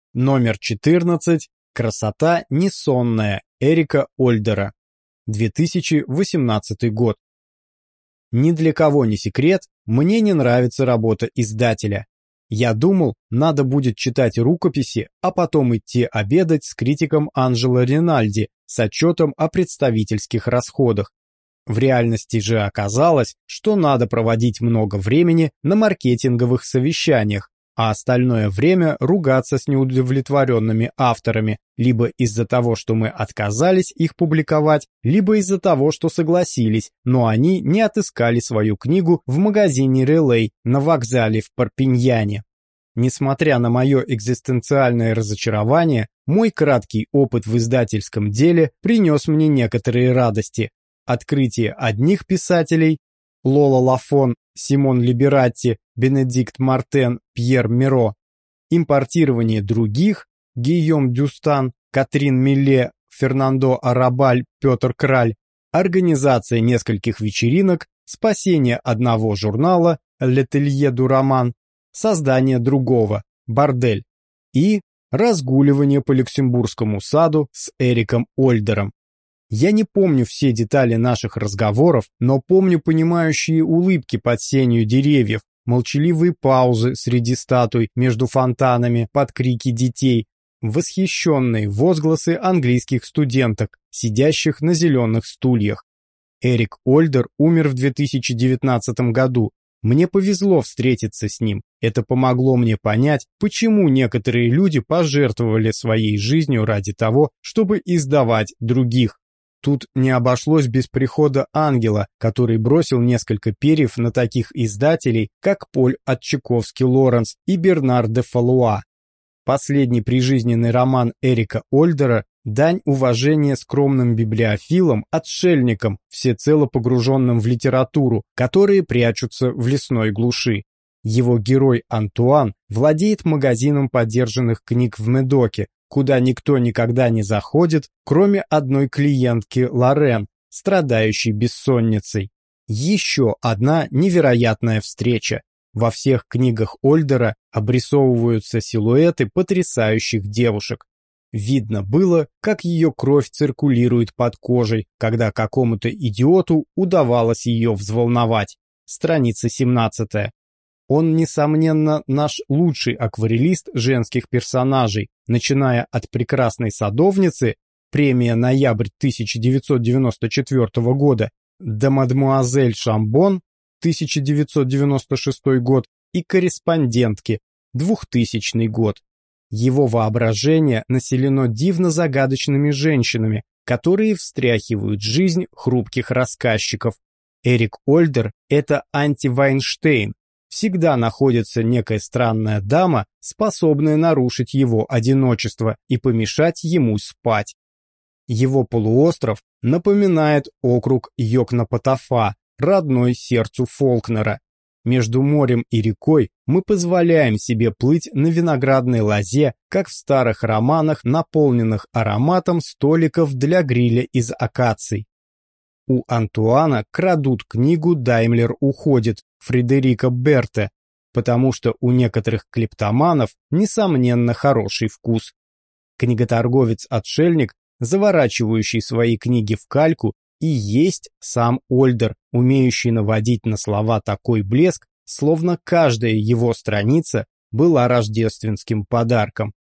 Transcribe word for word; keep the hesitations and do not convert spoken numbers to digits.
Номер четырнадцать. Красота несонная. Эрика Ольдера. две тысячи восемнадцатый год. Ни для кого не секрет, мне не нравится работа издателя. Я думал, надо будет читать рукописи, а потом идти обедать с критиком Анджело Ринальди с отчетом о представительских расходах. В реальности же оказалось, что надо проводить много времени на маркетинговых совещаниях, а остальное время ругаться с неудовлетворенными авторами, либо из-за того, что мы отказались их публиковать, либо из-за того, что согласились, но они не отыскали свою книгу в магазине «Релей» на вокзале в Парпиньяне. Несмотря на мое экзистенциальное разочарование, мой краткий опыт в издательском деле принес мне некоторые радости. Открытие одних писателей – Лола Лафон, Симон Либератти, Бенедикт Мартен, Пьер Миро. Импортирование других – Гийом Дюстан, Катрин Милле, Фернандо Арабаль, Петр Краль. Организация нескольких вечеринок, спасение одного журнала «Летелье ду Роман», создание другого «Бордель» и разгуливание по Люксембургскому саду с Эриком Ольдером. Я не помню все детали наших разговоров, но помню понимающие улыбки под сенью деревьев, молчаливые паузы среди статуй между фонтанами под крики детей, восхищенные возгласы английских студенток, сидящих на зеленых стульях. Эрик Ольдер умер в две тысячи девятнадцатом году. Мне повезло встретиться с ним. Это помогло мне понять, почему некоторые люди пожертвовали своей жизнью ради того, чтобы издавать других. Тут не обошлось без прихода ангела, который бросил несколько перьев на таких издателей, как Поль Отчаковский-Лоренс и Бернар де Фалуа. Последний прижизненный роман Эрика Ольдера – дань уважения скромным библиофилам, отшельникам, всецело погруженным в литературу, которые прячутся в лесной глуши. Его герой Антуан владеет магазином подержанных книг в Медоке, куда никто никогда не заходит, кроме одной клиентки Лорен, страдающей бессонницей. Еще одна невероятная встреча. Во всех книгах Ольдера обрисовываются силуэты потрясающих девушек. Видно было, как ее кровь циркулирует под кожей, когда какому-то идиоту удавалось ее взволновать. Страница семнадцатая. Он, несомненно, наш лучший акварелист женских персонажей, начиная от прекрасной садовницы, премия «Ноябрь тысяча девятьсот девяносто четвёртого года», до мадемуазель Шамбон, тысяча девятьсот девяносто шестой год, и корреспондентки, двухтысячный год. Его воображение населено дивно загадочными женщинами, которые встряхивают жизнь хрупких рассказчиков. Эрик Ольдер – это анти-Вайнштейн. Всегда находится некая странная дама, способная нарушить его одиночество и помешать ему спать. Его полуостров напоминает округ Йокнапотафа, родной сердцу Фолкнера. Между морем и рекой мы позволяем себе плыть на виноградной лозе, как в старых романах, наполненных ароматом столиков для гриля из акаций. У Антуана крадут книгу «Даймлер уходит» Фредерика Берте, потому что у некоторых клептоманов, несомненно, хороший вкус. Книготорговец-отшельник, заворачивающий свои книги в кальку, и есть сам Ольдер, умеющий наводить на слова такой блеск, словно каждая его страница была рождественским подарком.